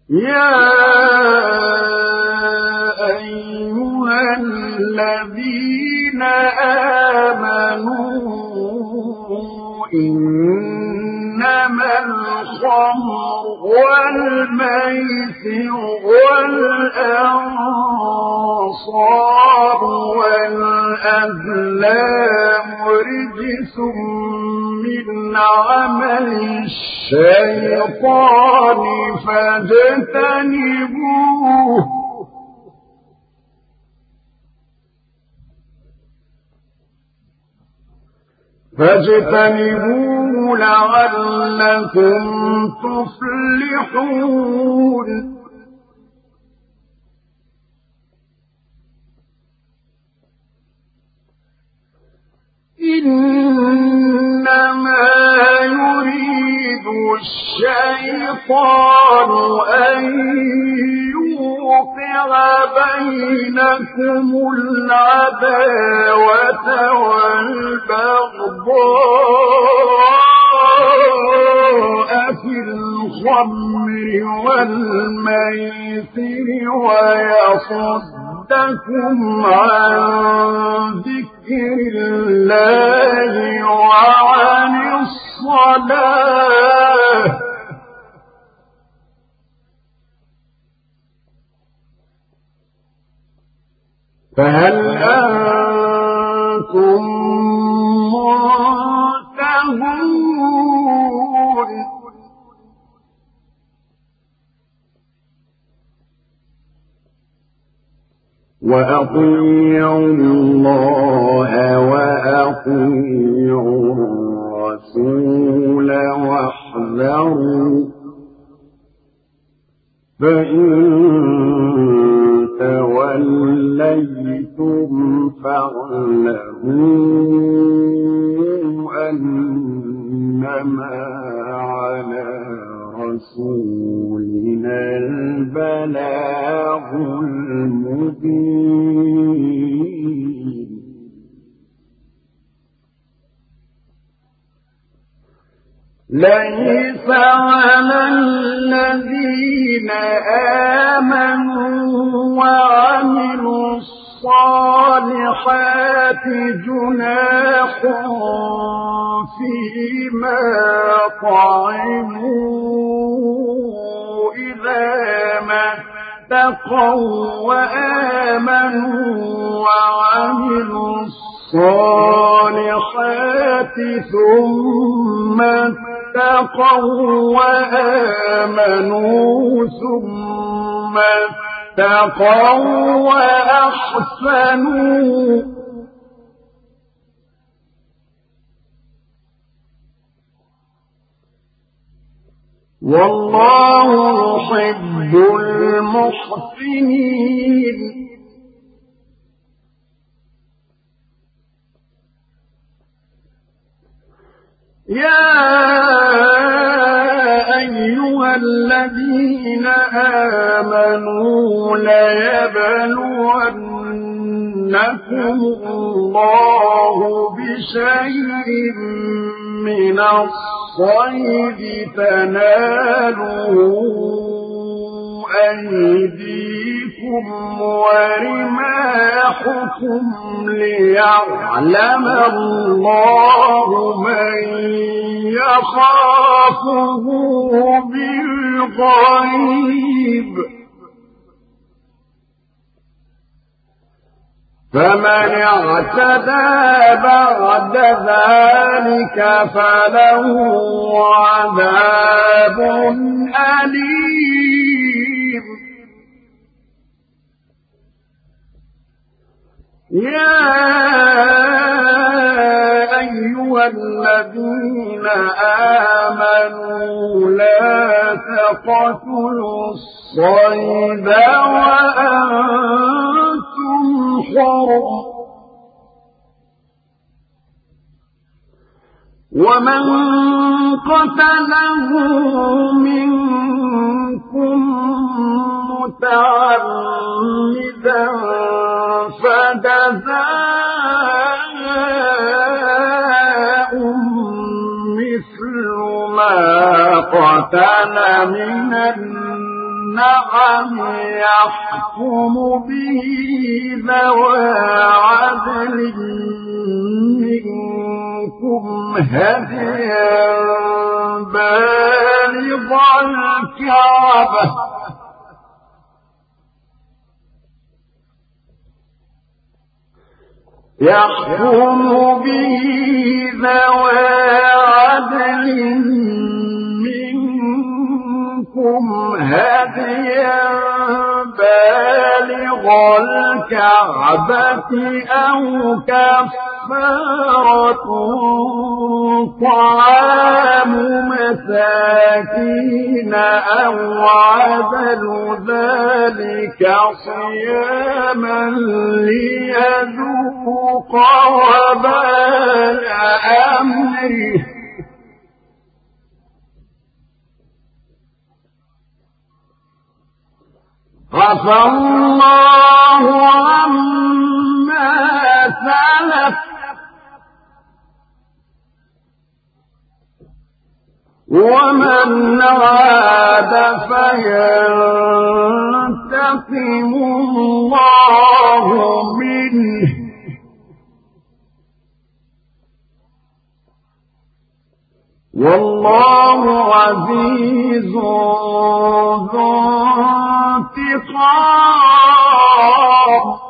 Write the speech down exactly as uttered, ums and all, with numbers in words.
يا أيها الذين آمنوا إنما الخمر والميسر والأنصاب والأزلام رجس من عمل الشيطان فاجتنبوه فاجتنبوه لعلكم تفلحون إنما يريد الشيطان أن يوقع بينكم العداوة والبغضاء في الخمر والميسر ويصدكم عن ذكر الله وعن الصلاة فهل أنتم منتهون وأطيعوا الله وأطيعوا الرسول واحذروا فإن توليتم فاعلموا أنما على رسولنا البلاغ المبين ليس على الذين آمنوا وعملوا الصالحات جناح فيما طعموا إذا ما اتقوا وآمنوا وعملوا الصالحات ثم اتقوا وآمنوا ثم اتقوا وأحسنوا والله يحب المحسنين يا أيها الذين آمنوا ليبلونكم الله بشيء من الصيد تناله أيديكم ورماحكم ليعلم الله من يخافه بالغيب فمن اعتدى بعد ذلك فله عذاب أليم يا أيها الذين آمنوا لا تقتلوا الصيد وأنتم حرم ومن قتله منكم متعمدا فجزاء مثل ما قتل من النعم نعم يحكم به ذوى عدل منكم هديا بالغ الكعبة يحكم به ذوى عدل منكم هديا بالغ الكعبة أو كفارة طعام مساكين أو عدل ذلك صياما ليذوق وبال أمره عفى الله عما سلف ومن عاد فينتقم الله منه والله عزيز ذو انتقام